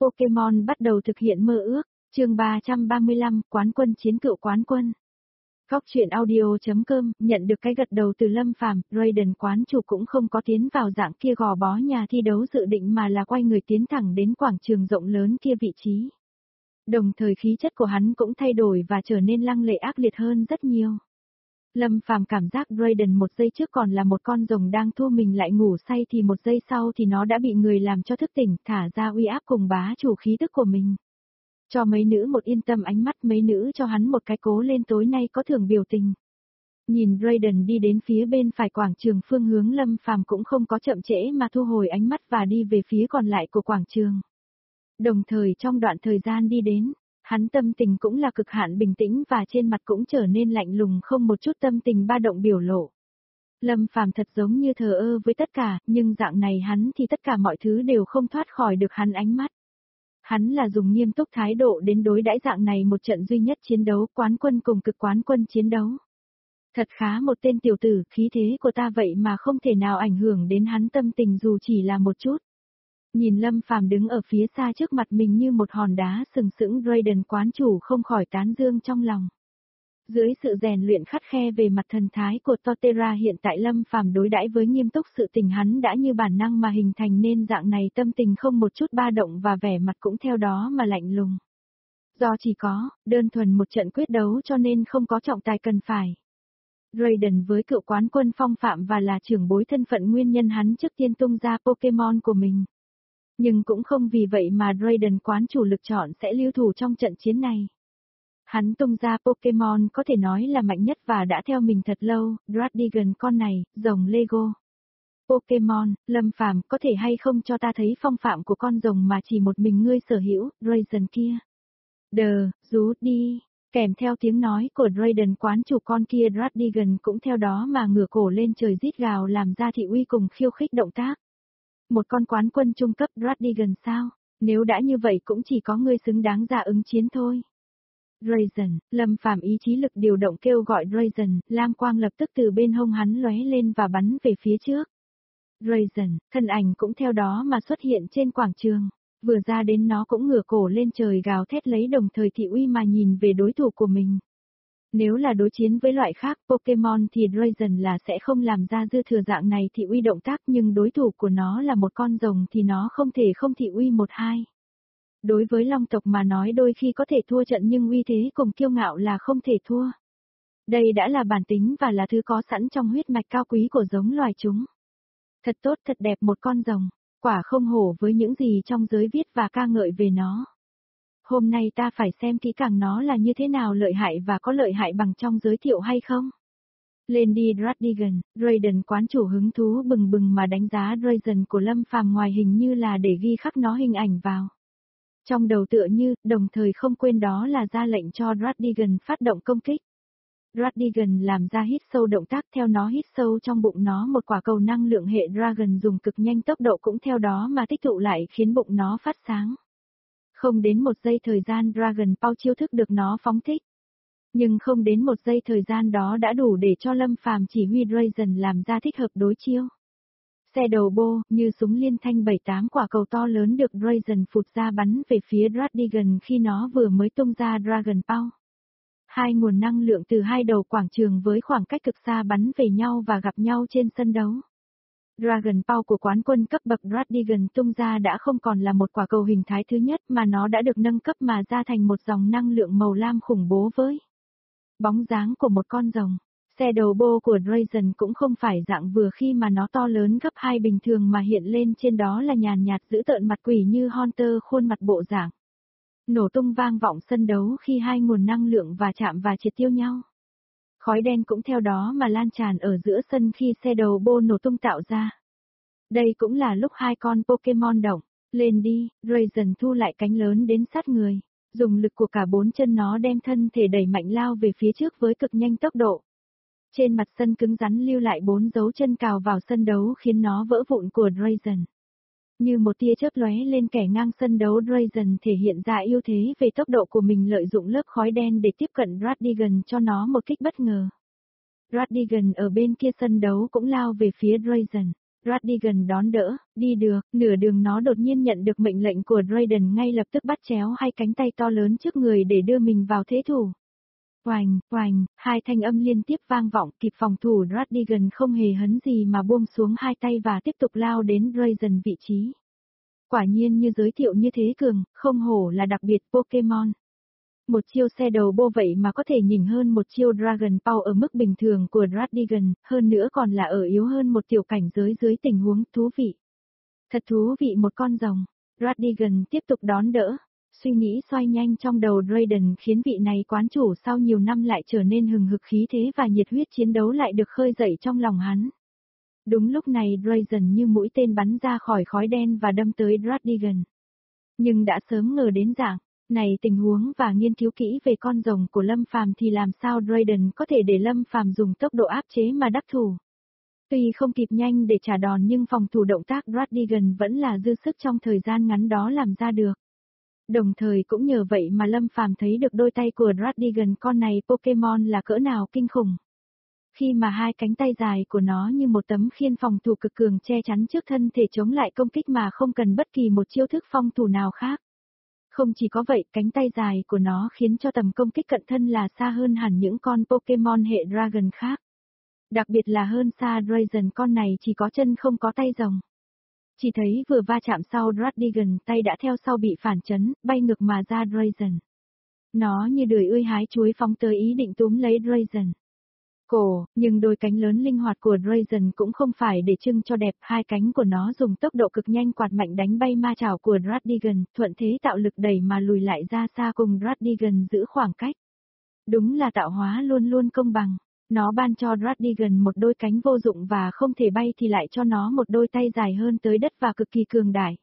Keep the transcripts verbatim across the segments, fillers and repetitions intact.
Pokemon bắt đầu thực hiện mơ ước, chương ba trăm ba mươi lăm, quán quân chiến cựu quán quân. Góc truyện audio.com, nhận được cái gật đầu từ Lâm Phàm, Raiden quán chủ cũng không có tiến vào dạng kia gò bó nhà thi đấu dự định mà là quay người tiến thẳng đến quảng trường rộng lớn kia vị trí. Đồng thời khí chất của hắn cũng thay đổi và trở nên lăng lệ ác liệt hơn rất nhiều. Lâm Phàm cảm giác Raiden một giây trước còn là một con rồng đang thu mình lại ngủ say thì một giây sau thì nó đã bị người làm cho thức tỉnh, thả ra uy áp cùng bá chủ khí tức của mình. Cho mấy nữ một yên tâm ánh mắt, mấy nữ cho hắn một cái cố lên tối nay có thưởng biểu tình. Nhìn Raiden đi đến phía bên phải quảng trường phương hướng, Lâm Phàm cũng không có chậm trễ mà thu hồi ánh mắt và đi về phía còn lại của quảng trường. Đồng thời trong đoạn thời gian đi đến, hắn tâm tình cũng là cực hạn bình tĩnh và trên mặt cũng trở nên lạnh lùng, không một chút tâm tình ba động biểu lộ. Lâm Phàm thật giống như thờ ơ với tất cả, nhưng dạng này hắn thì tất cả mọi thứ đều không thoát khỏi được hắn ánh mắt. Hắn là dùng nghiêm túc thái độ đến đối đãi dạng này một trận duy nhất chiến đấu quán quân cùng cực quán quân chiến đấu. Thật khá một tên tiểu tử, khí thế của ta vậy mà không thể nào ảnh hưởng đến hắn tâm tình dù chỉ là một chút. Nhìn Lâm Phàm đứng ở phía xa trước mặt mình như một hòn đá sừng sững, Raiden quán chủ không khỏi tán dương trong lòng. Dưới sự rèn luyện khắt khe về mặt thần thái của Torterra, hiện tại Lâm Phàm đối đãi với nghiêm túc sự tình hắn đã như bản năng mà hình thành nên dạng này tâm tình không một chút ba động và vẻ mặt cũng theo đó mà lạnh lùng. Do chỉ có, đơn thuần một trận quyết đấu cho nên không có trọng tài cần phải. Raiden với cựu quán quân phong phạm và là trưởng bối thân phận nguyên nhân hắn trước tiên tung ra Pokemon của mình. Nhưng cũng không vì vậy mà Raiden quán chủ lực chọn sẽ lưu thủ trong trận chiến này. Hắn tung ra Pokemon có thể nói là mạnh nhất và đã theo mình thật lâu, Dradigan con này, rồng Lego. Pokemon, Lâm Phàm có thể hay không cho ta thấy phong phạm của con rồng mà chỉ một mình ngươi sở hữu, Raiden kia. Đờ, rú đi, kèm theo tiếng nói của Raiden quán chủ con kia, Dradigan cũng theo đó mà ngửa cổ lên trời rít gào làm ra thị uy cùng khiêu khích động tác. Một con quán quân trung cấp Dradigan sao? Nếu đã như vậy cũng chỉ có ngươi xứng đáng ra ứng chiến thôi. Raiden, Lâm Phàm ý chí lực điều động kêu gọi Raiden, lam quang lập tức từ bên hông hắn lóe lên và bắn về phía trước. Raiden, thân ảnh cũng theo đó mà xuất hiện trên quảng trường, vừa ra đến nó cũng ngửa cổ lên trời gào thét lấy đồng thời thị uy mà nhìn về đối thủ của mình. Nếu là đối chiến với loại khác Pokemon thì Raiden là sẽ không làm ra dư thừa dạng này thị uy động tác, nhưng đối thủ của nó là một con rồng thì nó không thể không thị uy một hai. Đối với long tộc mà nói đôi khi có thể thua trận nhưng uy thế cùng kiêu ngạo là không thể thua. Đây đã là bản tính và là thứ có sẵn trong huyết mạch cao quý của giống loài chúng. Thật tốt thật đẹp một con rồng, quả không hổ với những gì trong giới viết và ca ngợi về nó. Hôm nay ta phải xem kỹ càng nó là như thế nào lợi hại và có lợi hại bằng trong giới thiệu hay không. Lên đi Dradigan, Raiden quán chủ hứng thú bừng bừng mà đánh giá Raiden của Lâm Phàm ngoài hình như là để ghi khắc nó hình ảnh vào. Trong đầu tựa như, đồng thời không quên đó là ra lệnh cho Dradigan phát động công kích. Dradigan làm ra hít sâu động tác, theo nó hít sâu trong bụng nó một quả cầu năng lượng hệ Dragon dùng cực nhanh tốc độ cũng theo đó mà tích tụ lại khiến bụng nó phát sáng. Không đến một giây thời gian Dragon Ball chiêu thức được nó phóng thích. Nhưng không đến một giây thời gian đó đã đủ để cho Lâm Phàm chỉ huy Raiden làm ra thích hợp đối chiêu. Xe đầu bô, như súng liên thanh bảy tám quả cầu to lớn được Raiden phụt ra bắn về phía Dradigan khi nó vừa mới tung ra Dragon Ball. Hai nguồn năng lượng từ hai đầu quảng trường với khoảng cách cực xa bắn về nhau và gặp nhau trên sân đấu. Dragon Ball của quán quân cấp bậc Dradigan tung ra đã không còn là một quả cầu hình thái thứ nhất mà nó đã được nâng cấp mà ra thành một dòng năng lượng màu lam khủng bố với bóng dáng của một con rồng. Xe đầu bô của Raiden cũng không phải dạng vừa khi mà nó to lớn gấp hai bình thường mà hiện lên trên đó là nhàn nhạt giữ tợn mặt quỷ như Hunter khuôn mặt bộ dạng. Nổ tung vang vọng sân đấu khi hai nguồn năng lượng và chạm và triệt tiêu nhau. Khói đen cũng theo đó mà lan tràn ở giữa sân khi xe đầu bô nổ tung tạo ra. Đây cũng là lúc hai con Pokemon động, lên đi, Raiden thu lại cánh lớn đến sát người, dùng lực của cả bốn chân nó đem thân thể đẩy mạnh lao về phía trước với cực nhanh tốc độ. Trên mặt sân cứng rắn lưu lại bốn dấu chân cào vào sân đấu khiến nó vỡ vụn của Raiden. Như một tia chớp lóe lên kẻ ngang sân đấu, Raiden thể hiện ra ưu thế về tốc độ của mình, lợi dụng lớp khói đen để tiếp cận Dradigan cho nó một kích bất ngờ. Dradigan ở bên kia sân đấu cũng lao về phía Raiden. Radigan đón đỡ, đi được, nửa đường nó đột nhiên nhận được mệnh lệnh của Raiden ngay lập tức bắt chéo hai cánh tay to lớn trước người để đưa mình vào thế thủ. Oành, oành, hai thanh âm liên tiếp vang vọng, kịp phòng thủ Radigan không hề hấn gì mà buông xuống hai tay và tiếp tục lao đến Raiden vị trí. Quả nhiên như giới thiệu như thế cường, không hổ là đặc biệt Pokemon. Một chiêu xe đầu bô vậy mà có thể nhỉnh hơn một chiêu Dragon Power ở mức bình thường của Radigan, hơn nữa còn là ở yếu hơn một tiểu cảnh giới dưới tình huống thú vị. Thật thú vị một con rồng. Radigan tiếp tục đón đỡ. Suy nghĩ xoay nhanh trong đầu Raiden khiến vị này quán chủ sau nhiều năm lại trở nên hừng hực khí thế và nhiệt huyết chiến đấu lại được khơi dậy trong lòng hắn. Đúng lúc này Raiden như mũi tên bắn ra khỏi khói đen và đâm tới Radigan. Nhưng đã sớm ngờ đến dạng này tình huống và nghiên cứu kỹ về con rồng của Lâm Phàm thì làm sao Raiden có thể để Lâm Phàm dùng tốc độ áp chế mà đắc thủ. Tuy không kịp nhanh để trả đòn nhưng phòng thủ động tác Radigan vẫn là dư sức trong thời gian ngắn đó làm ra được. Đồng thời cũng nhờ vậy mà Lâm Phàm thấy được đôi tay của Radigan con này Pokemon là cỡ nào kinh khủng. Khi mà hai cánh tay dài của nó như một tấm khiên phòng thủ cực cường che chắn trước thân thể chống lại công kích mà không cần bất kỳ một chiêu thức phòng thủ nào khác. Không chỉ có vậy, cánh tay dài của nó khiến cho tầm công kích cận thân là xa hơn hẳn những con Pokemon hệ Dragon khác. Đặc biệt là hơn xa Raiden, con này chỉ có chân không có tay rồng. Chỉ thấy vừa va chạm sau Radigan, tay đã theo sau bị phản chấn, bay ngược mà ra Raiden. Nó như đười ươi hái chuối phóng tới ý định túm lấy Raiden. Cổ, nhưng đôi cánh lớn linh hoạt của Raiden cũng không phải để trưng cho đẹp, hai cánh của nó dùng tốc độ cực nhanh quạt mạnh đánh bay ma chảo của Radigan, thuận thế tạo lực đẩy mà lùi lại ra xa cùng Radigan giữ khoảng cách. Đúng là tạo hóa luôn luôn công bằng. Nó ban cho Radigan một đôi cánh vô dụng và không thể bay thì lại cho nó một đôi tay dài hơn tới đất và cực kỳ cường đại.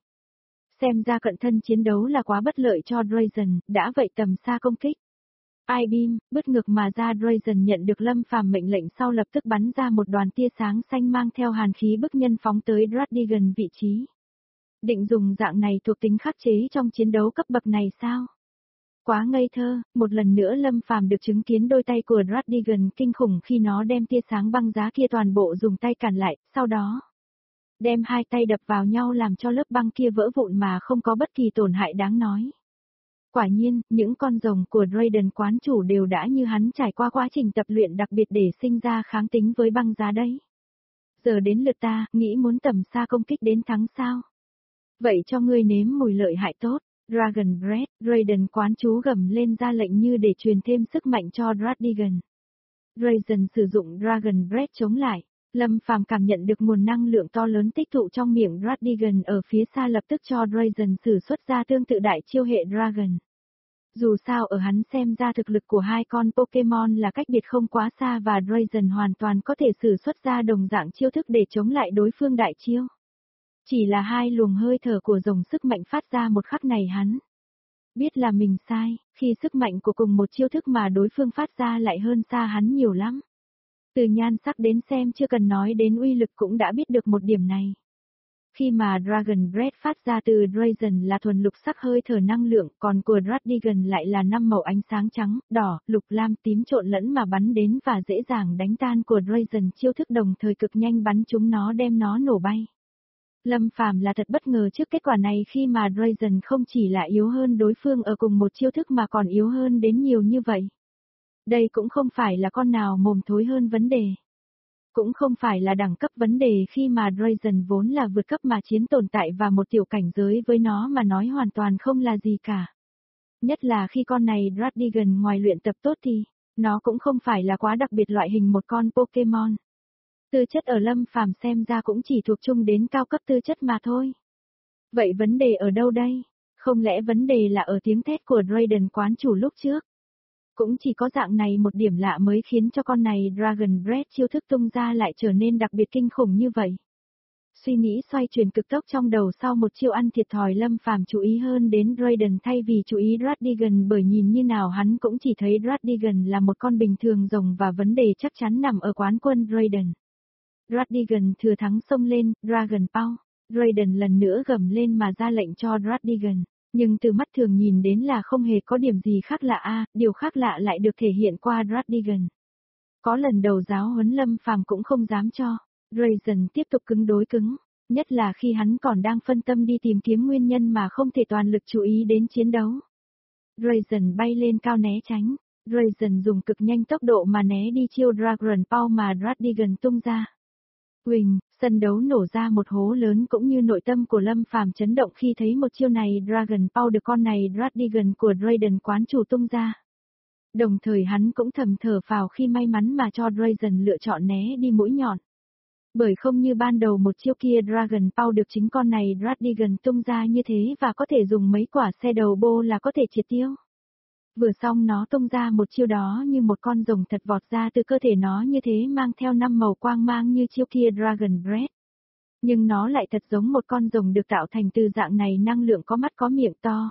Xem ra cận thân chiến đấu là quá bất lợi cho Raiden, đã vậy tầm xa công kích. I-beam, bứt ngược mà ra Raiden nhận được Lâm Phàm mệnh lệnh sau lập tức bắn ra một đoàn tia sáng xanh mang theo hàn khí bức nhân phóng tới Radigan vị trí. Định dùng dạng này thuộc tính khắc chế trong chiến đấu cấp bậc này sao? Quá ngây thơ, một lần nữa Lâm Phàm được chứng kiến đôi tay của Radigan kinh khủng khi nó đem tia sáng băng giá kia toàn bộ dùng tay cản lại, sau đó đem hai tay đập vào nhau làm cho lớp băng kia vỡ vụn mà không có bất kỳ tổn hại đáng nói. Quả nhiên, những con rồng của Raiden quán chủ đều đã như hắn trải qua quá trình tập luyện đặc biệt để sinh ra kháng tính với băng giá đấy. Giờ đến lượt ta, nghĩ muốn tầm xa công kích đến thắng sao? Vậy cho ngươi nếm mùi lợi hại tốt. Dragon Breath, Raiden quán chú gầm lên ra lệnh như để truyền thêm sức mạnh cho Radigan. Raiden sử dụng Dragon Breath chống lại. Lâm Phàm cảm nhận được nguồn năng lượng to lớn tích tụ trong miệng Radigan ở phía xa lập tức cho Raiden sử xuất ra tương tự đại chiêu hệ Dragon. Dù sao ở hắn xem ra thực lực của hai con Pokemon là cách biệt không quá xa và Raiden hoàn toàn có thể sử xuất ra đồng dạng chiêu thức để chống lại đối phương đại chiêu. Chỉ là hai luồng hơi thở của rồng sức mạnh phát ra một khắc này hắn biết là mình sai, khi sức mạnh của cùng một chiêu thức mà đối phương phát ra lại hơn xa hắn nhiều lắm. Từ nhan sắc đến xem chưa cần nói đến uy lực cũng đã biết được một điểm này. Khi mà Dragon Breath phát ra từ Raiden là thuần lục sắc hơi thở năng lượng, còn của Radigan lại là năm màu ánh sáng trắng, đỏ, lục lam tím trộn lẫn mà bắn đến và dễ dàng đánh tan của Raiden chiêu thức đồng thời cực nhanh bắn chúng nó đem nó nổ bay. Lâm Phàm là thật bất ngờ trước kết quả này khi mà Raiden không chỉ là yếu hơn đối phương ở cùng một chiêu thức mà còn yếu hơn đến nhiều như vậy. Đây cũng không phải là con nào mồm thối hơn vấn đề. Cũng không phải là đẳng cấp vấn đề khi mà Raiden vốn là vượt cấp mà chiến tồn tại và một tiểu cảnh giới với nó mà nói hoàn toàn không là gì cả. Nhất là khi con này Radigan ngoài luyện tập tốt thì, nó cũng không phải là quá đặc biệt loại hình một con Pokemon. Tư chất ở Lâm Phàm xem ra cũng chỉ thuộc chung đến cao cấp tư chất mà thôi. Vậy vấn đề ở đâu đây? Không lẽ vấn đề là ở tiếng thét của Raiden quán chủ lúc trước? Cũng chỉ có dạng này một điểm lạ mới khiến cho con này Dragon Breath chiêu thức tung ra lại trở nên đặc biệt kinh khủng như vậy. Suy nghĩ xoay chuyển cực tốc trong đầu sau một chiêu ăn thiệt thòi Lâm Phàm chú ý hơn đến Raiden thay vì chú ý Radigan bởi nhìn như nào hắn cũng chỉ thấy Radigan là một con bình thường rồng và vấn đề chắc chắn nằm ở quán quân Raiden. Radigan thừa thắng xông lên, Dragon Power. Raiden lần nữa gầm lên mà ra lệnh cho Radigan. Nhưng từ mắt thường nhìn đến là không hề có điểm gì khác lạ a, điều khác lạ lại được thể hiện qua Radigan. Có lần đầu giáo huấn Lâm Phàm cũng không dám cho. Raisin tiếp tục cứng đối cứng, nhất là khi hắn còn đang phân tâm đi tìm kiếm nguyên nhân mà không thể toàn lực chú ý đến chiến đấu. Raisin bay lên cao né tránh, Raisin dùng cực nhanh tốc độ mà né đi chiêu Dragon Paw mà Radigan tung ra. Huỳnh, sân đấu nổ ra một hố lớn cũng như nội tâm của Lâm Phàm chấn động khi thấy một chiêu này Dragon Paw được con này Radigan của Raiden quán chủ tung ra. Đồng thời hắn cũng thầm thở phào khi may mắn mà cho Raisin lựa chọn né đi mũi nhọn. Bởi không như ban đầu một chiêu kia Dragon Paw được chính con này Radigan tung ra như thế và có thể dùng mấy quả xe đầu bô là có thể triệt tiêu. Vừa xong nó tung ra một chiêu đó như một con rồng thật vọt ra từ cơ thể nó như thế mang theo năm màu quang mang như chiêu kia Dragon Breath. Nhưng nó lại thật giống một con rồng được tạo thành từ dạng này năng lượng có mắt có miệng to.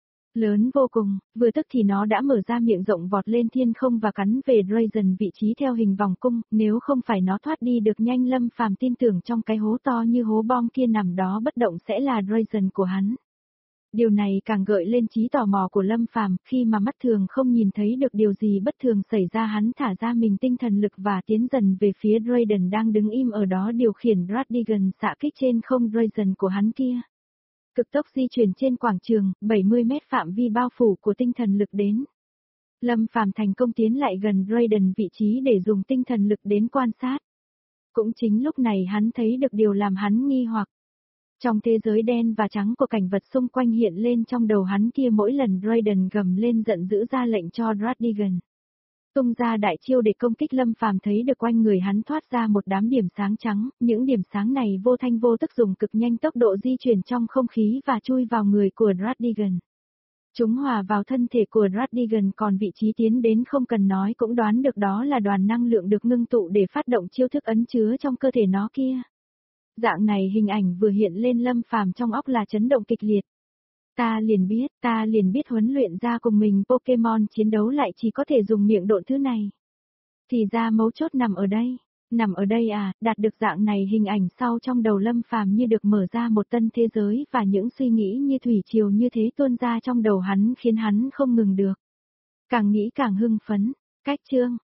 Lớn vô cùng, vừa tức thì nó đã mở ra miệng rộng vọt lên thiên không và cắn về Raisin vị trí theo hình vòng cung, nếu không phải nó thoát đi được nhanh Lâm Phàm tin tưởng trong cái hố to như hố bom kia nằm đó bất động sẽ là Raisin của hắn. Điều này càng gợi lên trí tò mò của Lâm Phàm, khi mà mắt thường không nhìn thấy được điều gì bất thường xảy ra hắn thả ra mình tinh thần lực và tiến dần về phía Raiden đang đứng im ở đó điều khiển Radigan xạ kích trên không Raisin của hắn kia. Cực tốc di chuyển trên quảng trường, bảy mươi mét phạm vi bao phủ của tinh thần lực đến. Lâm Phàm thành công tiến lại gần Raiden vị trí để dùng tinh thần lực đến quan sát. Cũng chính lúc này hắn thấy được điều làm hắn nghi hoặc. Trong thế giới đen và trắng của cảnh vật xung quanh hiện lên trong đầu hắn kia mỗi lần Raiden gầm lên giận dữ ra lệnh cho Radigan tung ra đại chiêu để công kích Lâm Phàm thấy được quanh người hắn thoát ra một đám điểm sáng trắng, những điểm sáng này vô thanh vô tức dùng cực nhanh tốc độ di chuyển trong không khí và chui vào người của Radigan. Chúng hòa vào thân thể của Radigan còn vị trí tiến đến không cần nói cũng đoán được đó là đoàn năng lượng được ngưng tụ để phát động chiêu thức ấn chứa trong cơ thể nó kia. Dạng này hình ảnh vừa hiện lên Lâm Phàm trong óc là chấn động kịch liệt. Ta liền biết, ta liền biết huấn luyện ra cùng mình Pokemon chiến đấu lại chỉ có thể dùng miệng độn thứ này. Thì ra mấu chốt nằm ở đây, nằm ở đây à, đạt được dạng này hình ảnh sau trong đầu Lâm Phàm như được mở ra một tân thế giới và những suy nghĩ như thủy triều như thế tuôn ra trong đầu hắn khiến hắn không ngừng được. Càng nghĩ càng hưng phấn, cách chương.